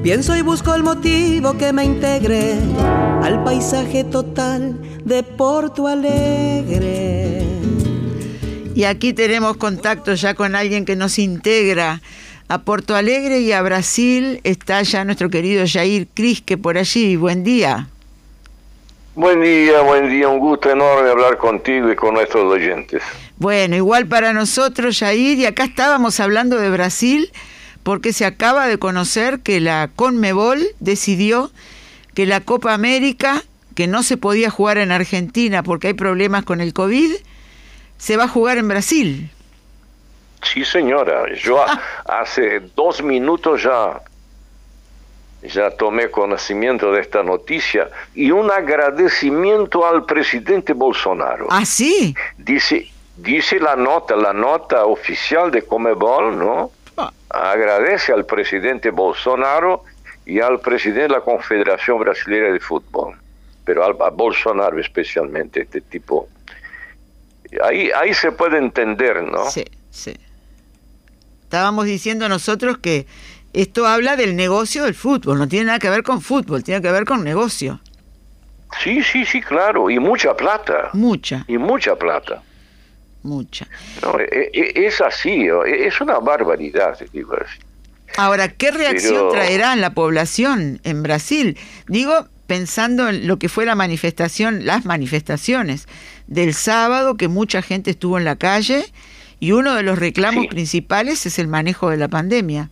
Pienso y busco el motivo que me integre al paisaje total de Porto Alegre. Y aquí tenemos contacto ya con alguien que nos integra a Porto Alegre y a Brasil. Está ya nuestro querido Jair Crisque por allí. Buen día. Buen día, un gusto enorme hablar contigo y con nuestros oyentes. Bueno, igual para nosotros, Jair, y acá estábamos hablando de Brasil porque se acaba de conocer que la Conmebol decidió que la Copa América, que no se podía jugar en Argentina porque hay problemas con el COVID, se va a jugar en Brasil. Sí, señora, yo hace 2 minutos ya tomé conocimiento de esta noticia y un agradecimiento al presidente Bolsonaro. ¿Ah, sí? Dice la nota oficial de Conmebol, ¿no? Agradece al presidente Bolsonaro y al presidente de la Confederación Brasileña de Fútbol, pero a Bolsonaro especialmente, este tipo. Ahí se puede entender, ¿no? Sí. Estábamos diciendo nosotros que esto habla del negocio del fútbol, no tiene nada que ver con fútbol, tiene que ver con negocio. Sí, claro, y mucha plata. Mucha. No, es así, es una barbaridad, digo así. Ahora, ¿qué reacción traerá la población en Brasil? Digo, pensando en lo que fue las manifestaciones del sábado, que mucha gente estuvo en la calle, y uno de los reclamos principales es el manejo de la pandemia.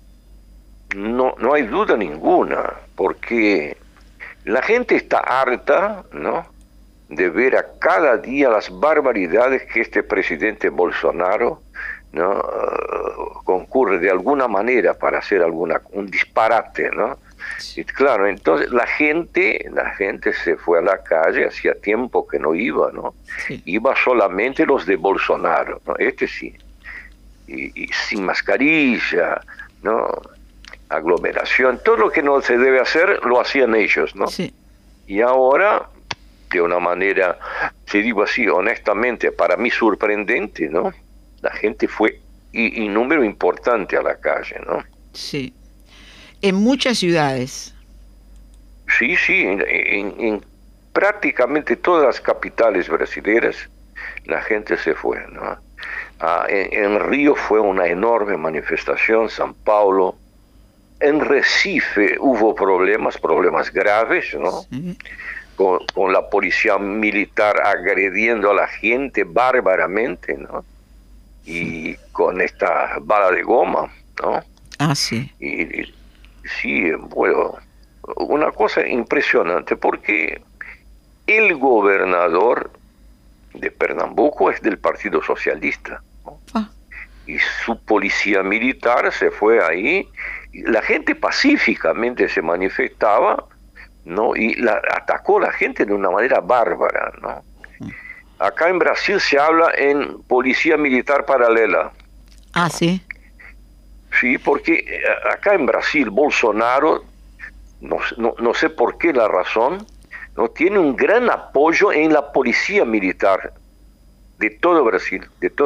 No hay duda ninguna, porque la gente está harta, ¿no?, de ver a cada día las barbaridades que este presidente Bolsonaro, ¿no?, concurre de alguna manera para hacer un disparate, ¿no? Y claro, entonces la gente se fue a la calle, hacía tiempo que no iba, ¿no? Sí. Iba solamente los de Bolsonaro, ¿no? Este sí. Y sin mascarilla, ¿no? Aglomeración, todo lo que no se debe hacer lo hacían ellos, ¿no? Sí. Y ahora, de una manera, te digo así, honestamente, para mí sorprendente, ¿no? La gente fue en número importante a la calle, ¿no? Sí. En muchas ciudades. Sí, en prácticamente todas las capitales brasileñas la gente se fue, ¿no? En Río fue una enorme manifestación, São Paulo. En Recife hubo problemas graves, ¿no? Sí. Con la policía militar agrediendo a la gente bárbaramente, ¿no? Y con esta bala de goma, ¿no? Ah, sí. Y sí, bueno, una cosa impresionante, porque el gobernador de Pernambuco es del Partido Socialista, ¿no? Y su policía militar se fue ahí, y la gente pacíficamente se manifestaba, ¿no? Y atacó a la gente de una manera bárbara, ¿no? Acá en Brasil se habla en policía militar paralela. Ah, sí. Sí, porque acá en Brasil Bolsonaro, no sé por qué la razón, no tiene un gran apoyo en la policía militar de todo Brasil,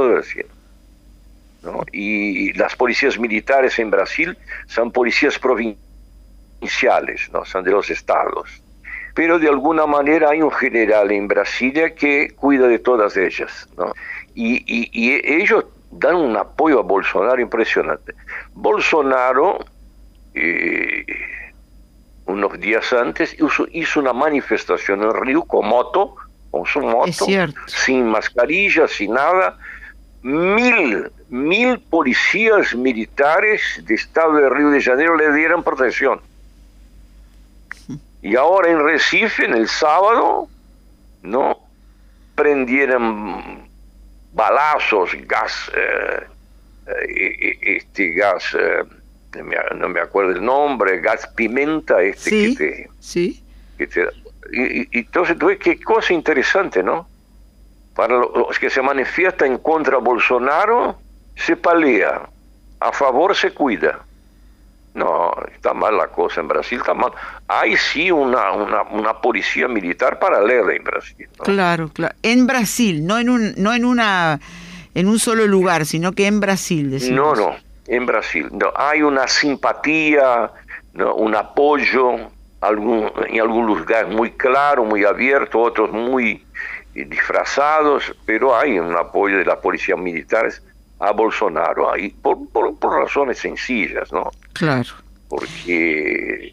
¿no? Y las policías militares en Brasil son policías provinciales, ¿no? Son de los estados. Pero de alguna manera hay un general en Brasilia que cuida de todas ellas, ¿no? Y ellos dan un apoyo a Bolsonaro impresionante. Bolsonaro, unos días antes, hizo una manifestación en Río con su moto, sin mascarilla, sin nada. 1000 policías militares de Estado de Río de Janeiro le dieron protección. Y ahora en Recife, en el sábado, ¿no?, prendieron balazos, gas, no me acuerdo el nombre, gas pimenta, sí, y entonces tú ves qué cosa interesante, ¿no? Para los que se manifiestan en contra de Bolsonaro, se palea, a favor se cuida. No, está mal la cosa en Brasil, está mal. Hay sí una policía militar paralela en Brasil, ¿no? Claro. En Brasil, no en un solo lugar, sino que en Brasil, decimos. No, en Brasil. No, hay una simpatía, ¿no? Un apoyo, en algún lugar muy claro, muy abierto, otros muy disfrazados, pero hay un apoyo de las policías militares a Bolsonaro, ahí, por razones sencillas, ¿no? Claro. Porque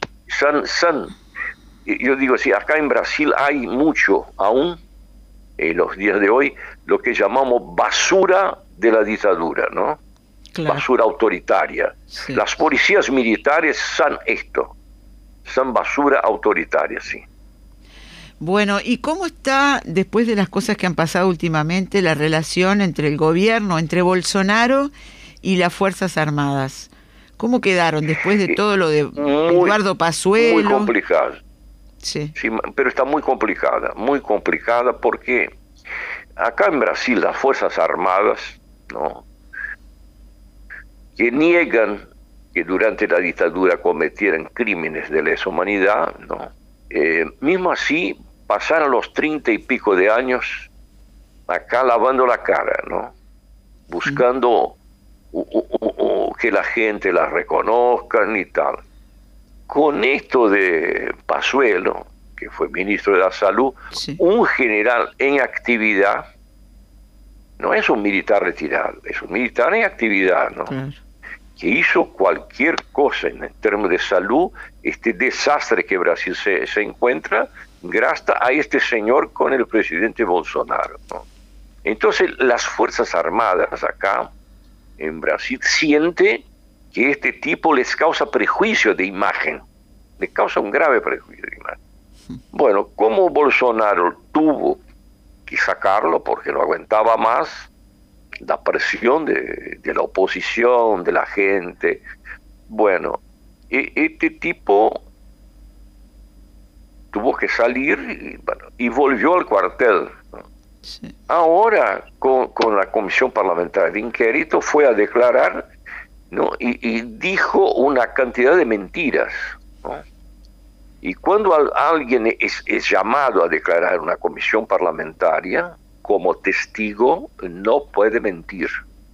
yo digo así, acá en Brasil hay mucho aún, en los días de hoy, lo que llamamos basura de la dictadura, ¿no? Claro. Basura autoritaria. Sí. Las policías militares son esto, son basura autoritaria, sí. Bueno, ¿y cómo está, después de las cosas que han pasado últimamente, la relación entre el gobierno, entre Bolsonaro y las Fuerzas Armadas? ¿Cómo quedaron después de todo lo de Eduardo Pazuello? Muy complicado. Sí. Sí, pero está muy complicada porque acá en Brasil las Fuerzas Armadas, ¿no?, que niegan que durante la dictadura cometieran crímenes de lesa humanidad, ¿no? Mismo así pasaron los 30 y pico de años acá lavando la cara, ¿no? Buscando que la gente las reconozca y tal. Con esto de Pazuello, que fue ministro de la Salud, Sí. un general en actividad, no es un militar retirado, es un militar en actividad, ¿no? Claro. Que hizo cualquier cosa en términos de salud, este desastre que Brasil se encuentra, gracias a este señor con el presidente Bolsonaro, ¿no? Entonces las Fuerzas Armadas acá en Brasil sienten que este tipo les causa prejuicio de imagen, les causa un grave prejuicio de imagen. Bueno, como Bolsonaro tuvo que sacarlo porque no aguantaba más la presión de la oposición, de la gente, bueno, este tipo tuvo que salir y volvió al cuartel, ¿no? Sí. Ahora, con la Comisión Parlamentaria de Inquérito, fue a declarar, ¿no?, y dijo una cantidad de mentiras, ¿no? Y cuando alguien es llamado a declarar una comisión parlamentaria como testigo, no puede mentir,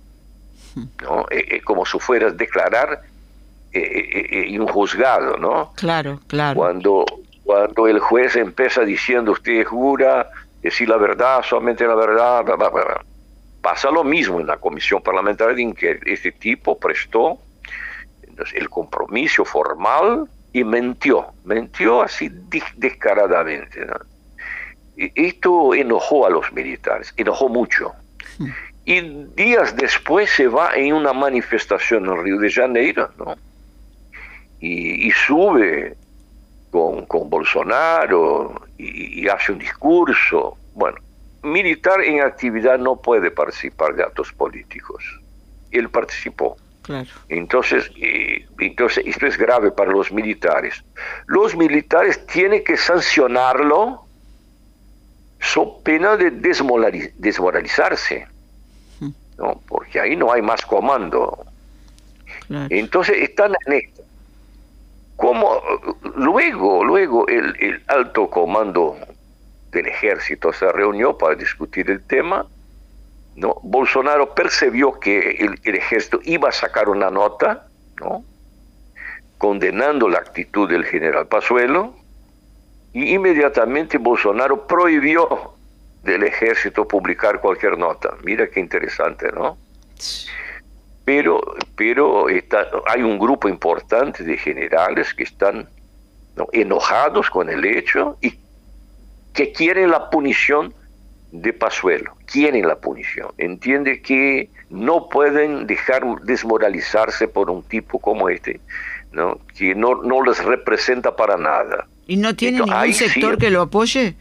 ¿no? Como si fueras declarar en un juzgado, ¿no? Claro, claro. Cuando el juez empieza diciendo usted jura decir la verdad, solamente la verdad, bla, bla, bla. Pasa lo mismo en la Comisión Parlamentaria de Inquérito. Este tipo prestó el compromiso formal y mintió así descaradamente, ¿no? Esto enojó a los militares, enojó mucho. Y días después se va en una manifestación en Río de Janeiro, ¿no? Y sube con Bolsonaro y hace un discurso. Bueno, militar en actividad no puede participar de actos políticos. Él participó. Claro. Entonces esto es grave para los militares. Los militares tienen que sancionarlo so pena de desmoralizarse, ¿no? Porque ahí no hay más comando. Claro. Entonces están en esto. Como luego el alto comando del ejército se reunió para discutir el tema, ¿no? Bolsonaro percibió que el ejército iba a sacar una nota, ¿no?, condenando la actitud del general Pazuello, y inmediatamente Bolsonaro prohibió del ejército publicar cualquier nota. Mira qué interesante, ¿no? Pero hay un grupo importante de generales que están, ¿no?, enojados con el hecho y que quieren la punición de Pazuello, quieren la punición. Entiende que no pueden dejar desmoralizarse por un tipo como este, ¿no?, que no les representa para nada. ¿Y no tiene ningún sector sí, que lo apoye?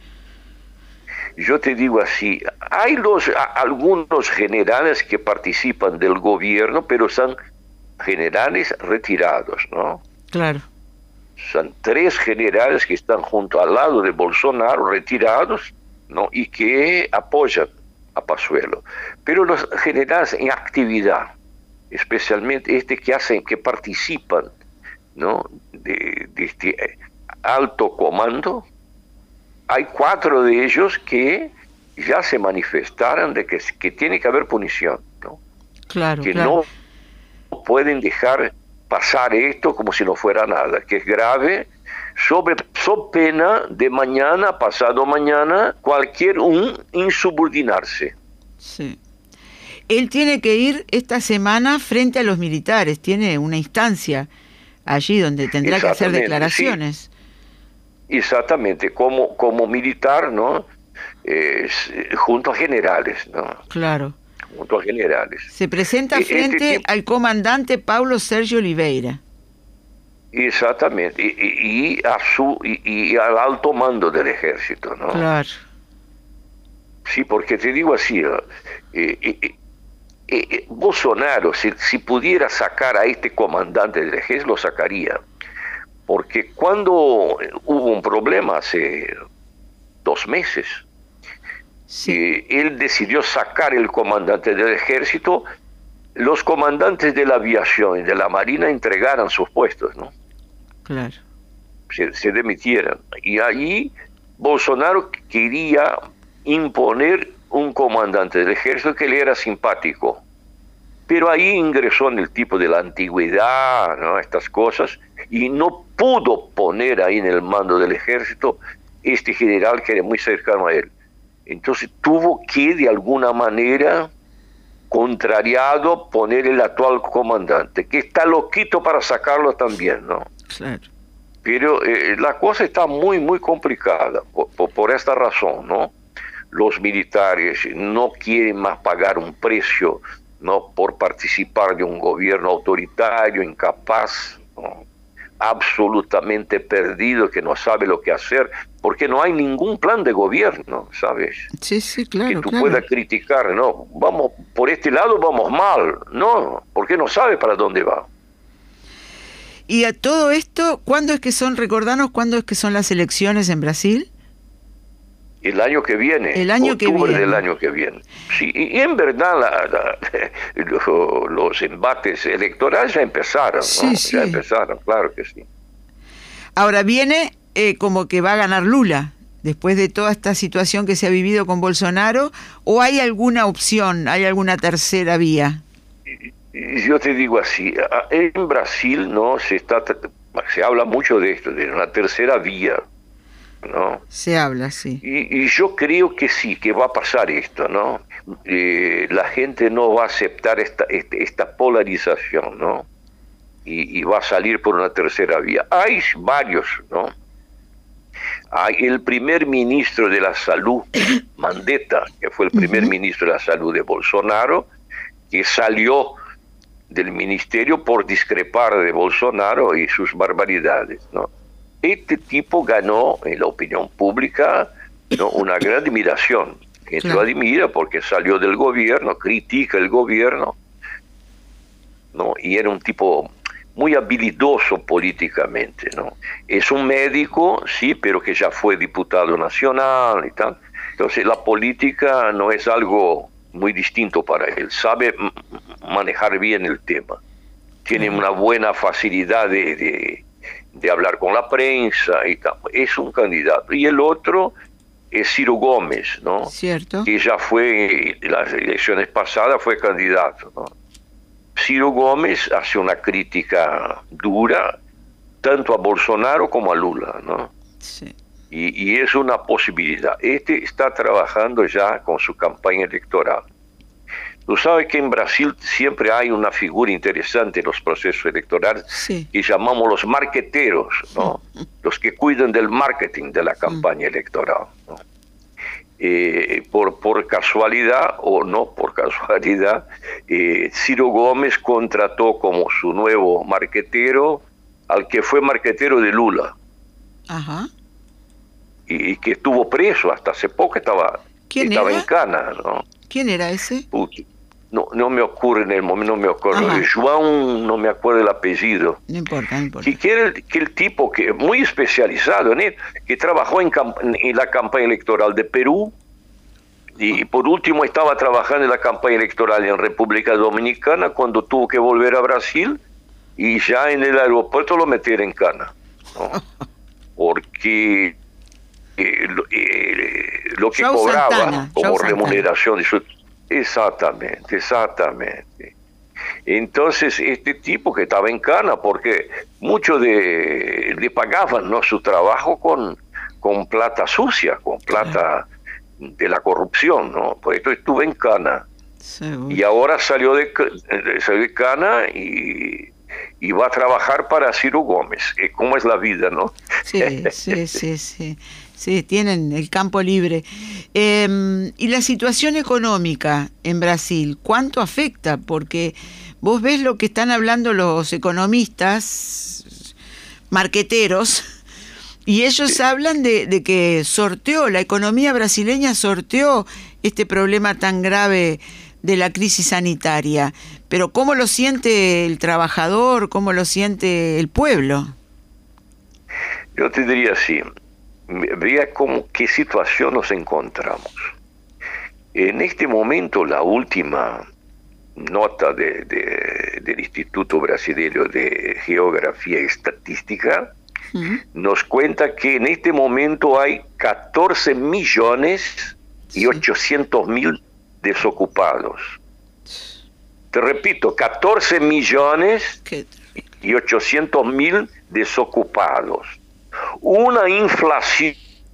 Yo te digo así, hay algunos generales que participan del gobierno, pero son generales retirados, ¿no? Claro. Son 3 generales que están junto al lado de Bolsonaro, retirados, ¿no?, y que apoyan a Pazuello. Pero los generales en actividad, especialmente que participan, ¿no?, de este alto comando, hay 4 de ellos que ya se manifestaron de que tiene que haber punición, ¿no? Claro, Que claro. no pueden dejar pasar esto como si no fuera nada, que es grave, so pena de mañana, pasado mañana, cualquier insubordinarse. Sí. Él tiene que ir esta semana frente a los militares, tiene una instancia allí donde tendrá que hacer declaraciones. Sí. Exactamente, como militar, ¿no? Junto a generales, ¿no? Claro. Junto a generales. Se presenta frente al comandante Paulo Sergio Oliveira. Exactamente, y al alto mando del ejército, ¿no? Claro. Sí, porque te digo así, Bolsonaro, si pudiera sacar a este comandante del ejército, lo sacaría. Porque cuando hubo un problema hace 2 meses, sí, él decidió sacar el comandante del ejército, los comandantes de la aviación y de la marina entregaran sus puestos, ¿no? Claro. Se demitieran. Y allí Bolsonaro quería imponer un comandante del ejército que le era simpático. Pero ahí ingresó en el tipo de la antigüedad, ¿no? Estas cosas, y no pudo poner ahí en el mando del ejército este general que era muy cercano a él. Entonces tuvo que, de alguna manera, contrariado, poner el actual comandante, que está loquito para sacarlo también, ¿no? Claro. Pero la cosa está muy, muy complicada por esta razón, ¿no? Los militares no quieren más pagar un precio, ¿no? Por participar de un gobierno autoritario, incapaz, ¿no? Absolutamente perdido, que no sabe lo que hacer, porque no hay ningún plan de gobierno, ¿sabes? Sí, sí, claro. Que tú puedas criticar, ¿no? Vamos, por este lado vamos mal, ¿no? Porque no sabe para dónde va. Y a todo esto, recordanos cuándo es que son las elecciones en Brasil? El año que viene, octubre del año que viene. Sí, y en verdad los embates electorales ya empezaron, sí, ¿no? Sí. Ya empezaron, claro que sí. Ahora viene como que va a ganar Lula, después de toda esta situación que se ha vivido con Bolsonaro, ¿o hay alguna opción, hay alguna tercera vía? Yo te digo así, en Brasil no se habla mucho de esto, de una tercera vía, ¿no? Se habla, sí. Y yo creo que sí, que va a pasar esto, ¿no? La gente no va a aceptar esta polarización, ¿no? Y va a salir por una tercera vía. Hay varios, ¿no? Hay el primer ministro de la salud, Mandetta, que fue el primer ministro de la salud de Bolsonaro, que salió del ministerio por discrepar de Bolsonaro y sus barbaridades, ¿no? Este tipo ganó en la opinión pública, ¿no? Una gran admiración. Gente lo admira porque salió del gobierno, critica el gobierno, ¿no? Y era un tipo muy habilidoso políticamente, ¿no? Es un médico, sí, pero que ya fue diputado nacional y tal. Entonces la política no es algo muy distinto para él. Sabe manejar bien el tema. Tiene una buena facilidad de hablar con la prensa y tal. Es un candidato. Y el otro es Ciro Gómez, ¿no? Cierto. Que ya fue, en las elecciones pasadas fue candidato, ¿no? Ciro Gómez hace una crítica dura tanto a Bolsonaro como a Lula, ¿no? Sí. Y es una posibilidad. Este está trabajando ya con su campaña electoral. Tú sabes que en Brasil siempre hay una figura interesante en los procesos electorales, sí, que llamamos los marqueteros, ¿no? Los que cuidan del marketing de la campaña electoral, ¿no? Por casualidad o no por casualidad, Ciro Gómez contrató como su nuevo marquetero al que fue marquetero de Lula. Ajá. Y que estuvo preso hasta hace poco, estaba en Cana, ¿no? ¿Quién era ese? No me ocurre en el momento, no me acuerdo. João, no me acuerdo el apellido. No importa, no importa. Que el tipo que muy especializado en él, que trabajó en la campaña electoral de Perú, y por último estaba trabajando en la campaña electoral en República Dominicana cuando tuvo que volver a Brasil, y ya en el aeropuerto lo metieron en Cana, ¿no? Porque lo que cobraba como remuneración de su... Exactamente. Entonces, este tipo que estaba en cana, porque muchos le pagaban, ¿no?, su trabajo con plata sucia, con plata de la corrupción, ¿no? Por esto estuvo en cana. Seguro. Y ahora salió de cana y va a trabajar para Ciro Gómez. ¿Cómo es la vida, no? Sí, tienen el campo libre. Y la situación económica en Brasil, ¿cuánto afecta? Porque vos ves lo que están hablando los economistas, marqueteros, y ellos hablan de que la economía brasileña sorteó este problema tan grave de la crisis sanitaria. Pero ¿cómo lo siente el trabajador? ¿Cómo lo siente el pueblo? Yo te diría así, vea qué situación nos encontramos. En este momento, la última nota del Instituto Brasileño de Geografía y Estadística nos cuenta que en este momento hay 14.800.000 desocupados. Te repito, 14.800.000 desocupados. Una inflación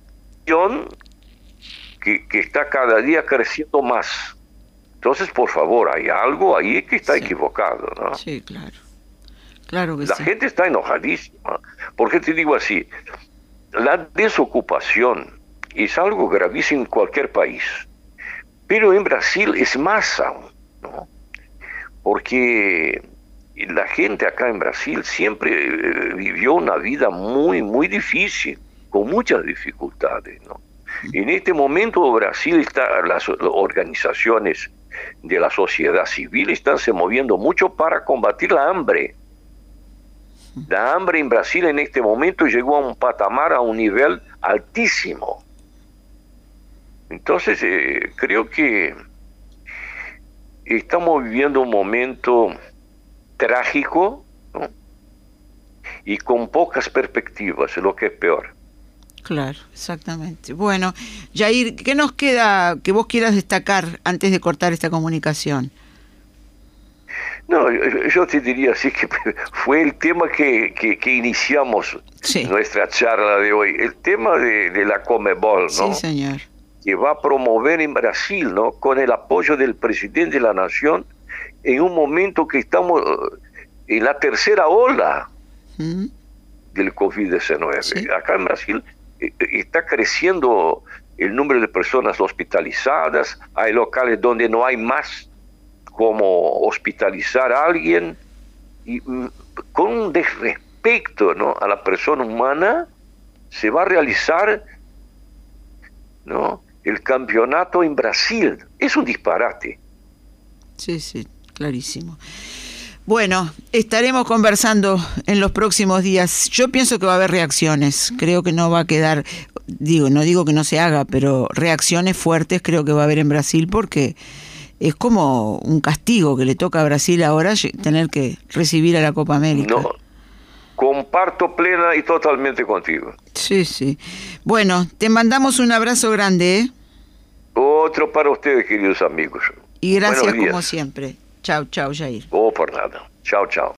que está cada día creciendo más. Entonces, por favor, hay algo ahí que está equivocado, ¿no? Sí, claro. Claro que La gente está enojadísima. Porque te digo así, la desocupación es algo gravísimo en cualquier país. Pero en Brasil es más aún, ¿no? Porque la gente acá en Brasil siempre vivió una vida muy, muy difícil, con muchas dificultades, ¿no? En este momento Brasil las organizaciones de la sociedad civil están se moviendo mucho para combatir la hambre. La hambre en Brasil en este momento llegó a un patamar, a un nivel altísimo. Entonces, creo que estamos viviendo un momento trágico, ¿no?, y con pocas perspectivas, lo que es peor. Claro, exactamente. Bueno, Jair, ¿qué nos queda que vos quieras destacar antes de cortar esta comunicación? No, yo te diría así que fue el tema que iniciamos nuestra charla de hoy, el tema de la Conmebol, ¿no? Sí, señor. Que va a promover en Brasil, ¿no?, con el apoyo del presidente de la Nación, en un momento que estamos en la tercera ola del COVID-19. Sí. Acá en Brasil está creciendo el número de personas hospitalizadas, hay locales donde no hay más como hospitalizar a alguien, y con un desrespeto, ¿no?, a la persona humana, se va a realizar, ¿no?, el campeonato en Brasil. Es un disparate. Sí, clarísimo. Bueno, estaremos conversando en los próximos días. Yo pienso que va a haber reacciones. Creo que no va a quedar, no digo que no se haga, pero reacciones fuertes creo que va a haber en Brasil, porque es como un castigo que le toca a Brasil ahora tener que recibir a la Copa América. No, comparto plena y totalmente contigo. Sí. Bueno, te mandamos un abrazo grande, ¿eh? Otro para ustedes, queridos amigos. Y gracias como siempre. Chau, Jair. Por nada. Chao.